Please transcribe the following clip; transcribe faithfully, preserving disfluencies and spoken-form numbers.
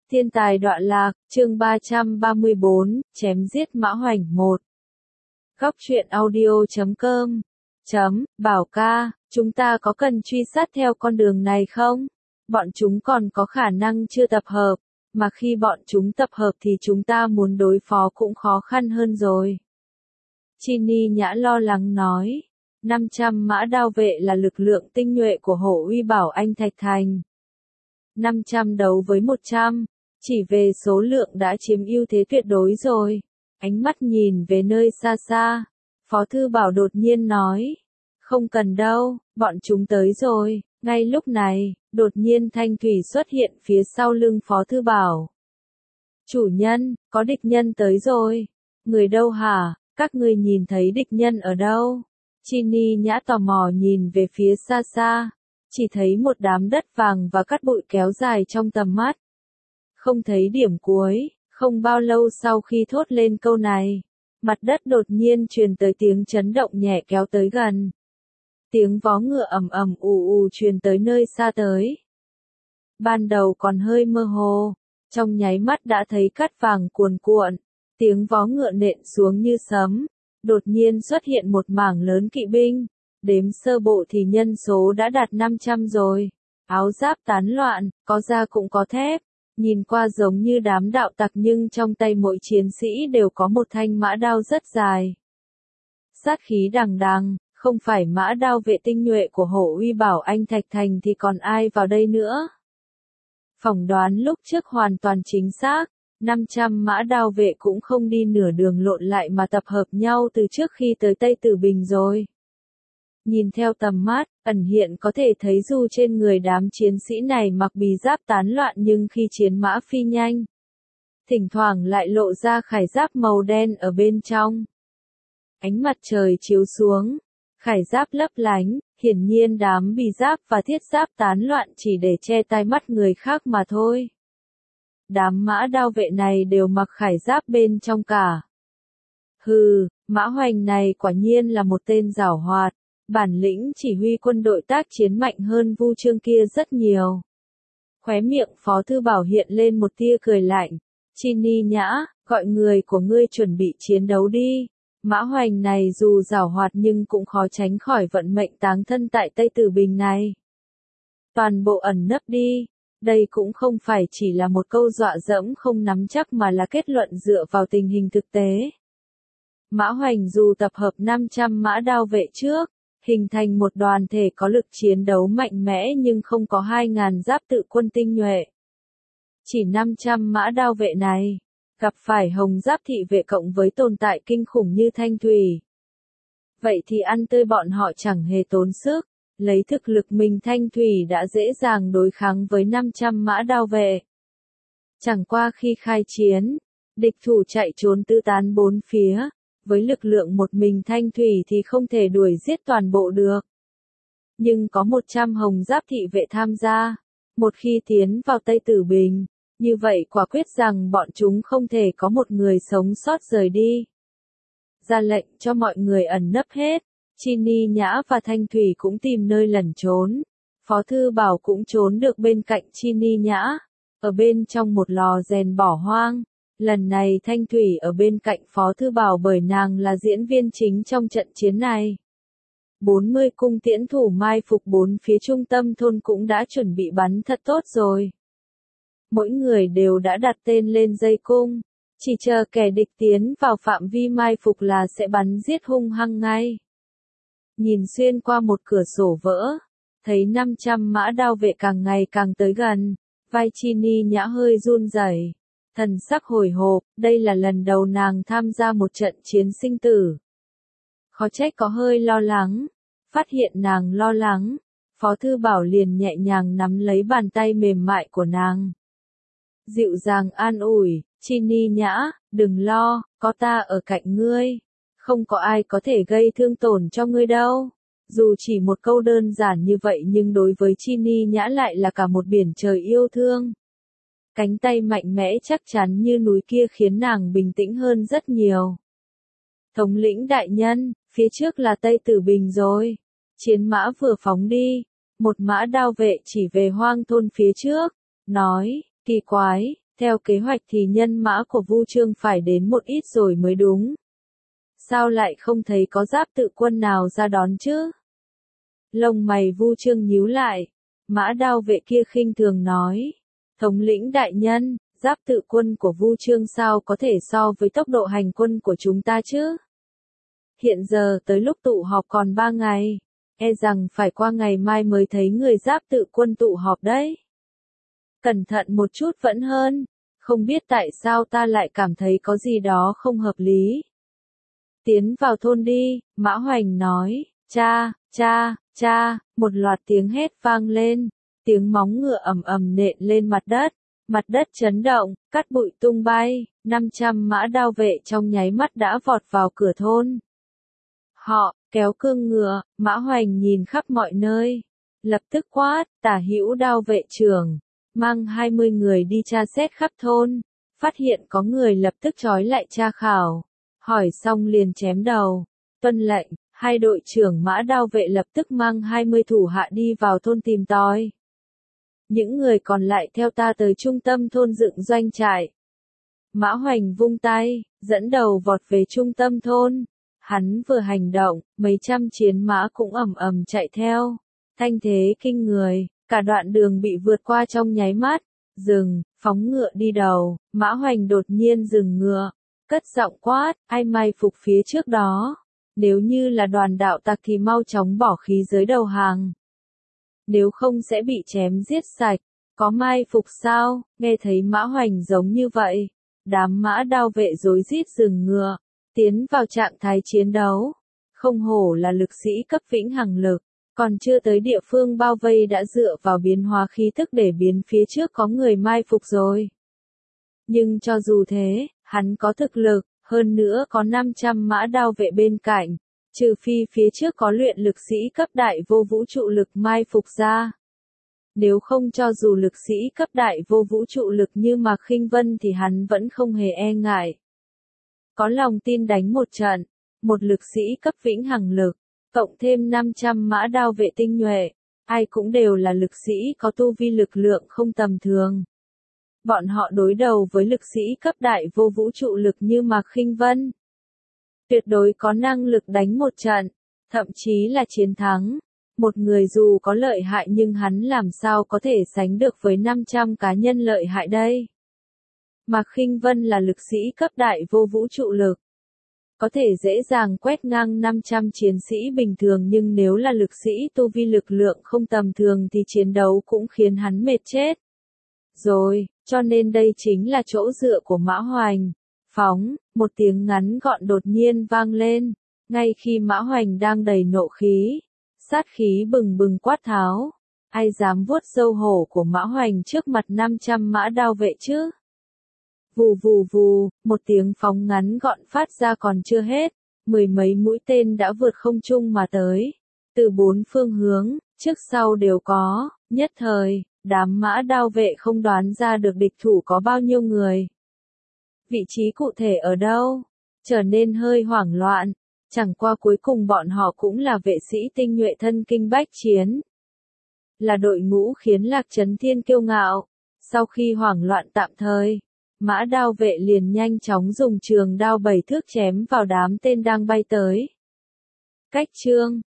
Thiên tài đọa lạc, chương ba trăm ba mươi bốn, chém giết Mã Hoành một. Góc truyện audio chấm com. Chấm, Bảo ca, chúng ta có cần truy sát theo con đường này không? Bọn chúng còn có khả năng chưa tập hợp, mà khi bọn chúng tập hợp thì chúng ta muốn đối phó cũng khó khăn hơn rồi. Chini Nhã lo lắng nói, năm trăm mã đao vệ là lực lượng tinh nhuệ của Hổ Uy Bảo Anh Thạch Thành. năm trăm đấu với một trăm, chỉ về số lượng đã chiếm ưu thế tuyệt đối rồi. Ánh mắt nhìn về nơi xa xa, Phó Thư Bảo đột nhiên nói, không cần đâu, bọn chúng tới rồi. Ngay lúc này, đột nhiên Thanh Thủy xuất hiện phía sau lưng Phó Thư Bảo. Chủ nhân, có địch nhân tới rồi. Người đâu hả? Các ngươi nhìn thấy địch nhân ở đâu? Chini Nhã tò mò nhìn về phía xa xa, chỉ thấy một đám đất vàng và cát bụi kéo dài trong tầm mắt. Không thấy điểm cuối, không bao lâu sau khi thốt lên câu này, mặt đất đột nhiên truyền tới tiếng chấn động nhẹ kéo tới gần. Tiếng vó ngựa ầm ầm ù ù truyền tới nơi xa tới. Ban đầu còn hơi mơ hồ, trong nháy mắt đã thấy cát vàng cuồn cuộn, tiếng vó ngựa nện xuống như sấm, đột nhiên xuất hiện một mảng lớn kỵ binh, đếm sơ bộ thì nhân số đã đạt năm trăm rồi, áo giáp tán loạn, có da cũng có thép, nhìn qua giống như đám đạo tặc nhưng trong tay mỗi chiến sĩ đều có một thanh mã đao rất dài. Sát khí đằng đằng, không phải mã đao vệ tinh nhuệ của Hổ Uy Bảo Anh Thạch Thành thì còn ai vào đây nữa. Phỏng đoán lúc trước hoàn toàn chính xác, năm trăm mã đao vệ cũng không đi nửa đường lộn lại mà tập hợp nhau từ trước khi tới Tây Tử Bình rồi. Nhìn theo tầm mắt, ẩn hiện có thể thấy dù trên người đám chiến sĩ này mặc bì giáp tán loạn nhưng khi chiến mã phi nhanh, thỉnh thoảng lại lộ ra khải giáp màu đen ở bên trong. Ánh mặt trời chiếu xuống, khải giáp lấp lánh, hiển nhiên đám bì giáp và thiết giáp tán loạn chỉ để che tai mắt người khác mà thôi. Đám mã đao vệ này đều mặc khải giáp bên trong cả. Hừ, Mã Hoành này quả nhiên là một tên giảo hoạt, bản lĩnh chỉ huy quân đội tác chiến mạnh hơn Vu Trương kia rất nhiều. Khóe miệng Phó Thư Bảo hiện lên một tia cười lạnh. Chini Nhã, gọi người của ngươi chuẩn bị chiến đấu đi. Mã Hoành này dù giảo hoạt nhưng cũng khó tránh khỏi vận mệnh táng thân tại Tây Tử Bình này. Toàn bộ ẩn nấp đi. Đây cũng không phải chỉ là một câu dọa dẫm không nắm chắc mà là kết luận dựa vào tình hình thực tế. Mã Hoành dù tập hợp năm trăm mã đao vệ trước, hình thành một đoàn thể có lực chiến đấu mạnh mẽ nhưng không có hai nghìn giáp tự quân tinh nhuệ. Chỉ năm trăm mã đao vệ này, gặp phải hồng giáp thị vệ cộng với tồn tại kinh khủng như Thanh Thủy. Vậy thì ăn tươi bọn họ chẳng hề tốn sức, lấy thực lực mình Thanh Thủy đã dễ dàng đối kháng với năm trăm mã đao vệ. Chẳng qua khi khai chiến, địch thủ chạy trốn tứ tán bốn phía, với lực lượng một mình Thanh Thủy thì không thể đuổi giết toàn bộ được. Nhưng có một trăm hồng giáp thị vệ tham gia, một khi tiến vào Tây Tử Bình, như vậy quả quyết rằng bọn chúng không thể có một người sống sót rời đi. Ra lệnh cho mọi người ẩn nấp hết, Chini Nhã và Thanh Thủy cũng tìm nơi lẩn trốn. Phó Thư Bảo cũng trốn được bên cạnh Chini Nhã, ở bên trong một lò rèn bỏ hoang. Lần này Thanh Thủy ở bên cạnh Phó Thư Bảo bởi nàng là diễn viên chính trong trận chiến này. bốn mươi cung tiễn thủ mai phục bốn phía trung tâm thôn cũng đã chuẩn bị bắn thật tốt rồi. Mỗi người đều đã đặt tên lên dây cung, chỉ chờ kẻ địch tiến vào phạm vi mai phục là sẽ bắn giết hung hăng ngay. Nhìn xuyên qua một cửa sổ vỡ, thấy năm trăm mã đao vệ càng ngày càng tới gần, vai Chini Nhã hơi run rẩy, thần sắc hồi hộp, đây là lần đầu nàng tham gia một trận chiến sinh tử. Khó trách có hơi lo lắng, phát hiện nàng lo lắng, Phó Thư Bảo liền nhẹ nhàng nắm lấy bàn tay mềm mại của nàng. Dịu dàng an ủi, Chini Nhã, đừng lo, có ta ở cạnh ngươi. Không có ai có thể gây thương tổn cho ngươi đâu. Dù chỉ một câu đơn giản như vậy nhưng đối với Chini Nhã lại là cả một biển trời yêu thương. Cánh tay mạnh mẽ chắc chắn như núi kia khiến nàng bình tĩnh hơn rất nhiều. Thống lĩnh đại nhân, phía trước là Tây Tử Bình rồi. Chiến mã vừa phóng đi, một mã đao vệ chỉ về hoang thôn phía trước, nói, kỳ quái, Theo kế hoạch thì nhân mã của Vu Trương phải đến một ít rồi mới đúng. Sao lại không thấy có giáp tự quân nào ra đón chứ? Lông mày Vu Trương nhíu lại. Mã Đao vệ kia khinh thường nói. Thống lĩnh đại nhân, giáp tự quân của Vu Trương sao có thể so với tốc độ hành quân của chúng ta chứ? Hiện giờ tới lúc tụ họp còn ba ngày, e rằng phải qua ngày mai mới thấy người giáp tự quân tụ họp đấy. Cẩn thận một chút vẫn hơn, không biết tại sao ta lại cảm thấy có gì đó không hợp lý. Tiến vào thôn đi, Mã Hoành nói, cha, cha, cha, một loạt tiếng hét vang lên, tiếng móng ngựa ầm ầm nện lên mặt đất, mặt đất chấn động, cát bụi tung bay, năm trăm mã đao vệ trong nháy mắt đã vọt vào cửa thôn. Họ, kéo cương ngựa, Mã Hoành nhìn khắp mọi nơi, lập tức quát, Tả Hữu đao vệ trưởng, mang hai mươi người đi tra xét khắp thôn, phát hiện có người lập tức trói lại tra khảo, hỏi xong liền chém đầu, tuân lệnh, hai đội trưởng mã đao vệ lập tức mang hai mươi thủ hạ đi vào thôn tìm tòi. Những người còn lại theo ta tới trung tâm thôn dựng doanh trại. Mã Hoành vung tay, dẫn đầu vọt về trung tâm thôn. Hắn vừa hành động, mấy trăm chiến mã cũng ầm ầm chạy theo. Thanh thế kinh người, cả đoạn đường bị vượt qua trong nháy mắt. Dừng, phóng ngựa đi đầu, Mã Hoành đột nhiên dừng ngựa, cất giọng quát, ai mai phục phía trước đó. Nếu như là đoàn đạo tặc thì mau chóng bỏ khí giới đầu hàng. Nếu không sẽ bị chém giết sạch. Có mai phục sao? Nghe thấy Mã Hoành giống như vậy. Đám mã đao vệ rối rít dừng ngựa, tiến vào trạng thái chiến đấu. Không hổ là lực sĩ cấp vĩnh hằng lực, còn chưa tới địa phương bao vây đã dựa vào biến hóa khí thức để biến phía trước có người mai phục rồi. Nhưng cho dù thế, hắn có thực lực, hơn nữa có năm trăm mã đao vệ bên cạnh, trừ phi phía trước có luyện lực sĩ cấp đại vô vũ trụ lực mai phục ra. Nếu không cho dù lực sĩ cấp đại vô vũ trụ lực như Mạc Khinh Vân thì hắn vẫn không hề e ngại. Có lòng tin đánh một trận, một lực sĩ cấp vĩnh hằng lực, cộng thêm năm trăm mã đao vệ tinh nhuệ, ai cũng đều là lực sĩ có tu vi lực lượng không tầm thường. Bọn họ đối đầu với lực sĩ cấp đại vô vũ trụ lực như Mạc Khinh Vân. Tuyệt đối có năng lực đánh một trận, thậm chí là chiến thắng. Một người dù có lợi hại nhưng hắn làm sao có thể sánh được với năm trăm cá nhân lợi hại đây. Mạc Khinh Vân là lực sĩ cấp đại vô vũ trụ lực. Có thể dễ dàng quét ngang năm trăm chiến sĩ bình thường nhưng nếu là lực sĩ tu vi lực lượng không tầm thường thì chiến đấu cũng khiến hắn mệt chết. Rồi, cho nên đây chính là chỗ dựa của Mã Hoành. Phóng, một tiếng ngắn gọn đột nhiên vang lên, ngay khi Mã Hoành đang đầy nộ khí. Sát khí bừng bừng quát tháo, ai dám vuốt râu hổ của Mã Hoành trước mặt năm trăm mã đao vệ chứ? Vù vù vù, một tiếng phóng ngắn gọn phát ra còn chưa hết, mười mấy mũi tên đã vượt không trung mà tới, từ bốn phương hướng, trước sau đều có, nhất thời, đám mã đao vệ không đoán ra được địch thủ có bao nhiêu người. Vị trí cụ thể ở đâu? Trở nên hơi hoảng loạn. Chẳng qua cuối cùng bọn họ cũng là vệ sĩ tinh nhuệ thân kinh bách chiến. Là đội ngũ khiến Lạc Trấn Thiên kiêu ngạo. Sau khi hoảng loạn tạm thời, mã đao vệ liền nhanh chóng dùng trường đao bảy thước chém vào đám tên đang bay tới. Cách chương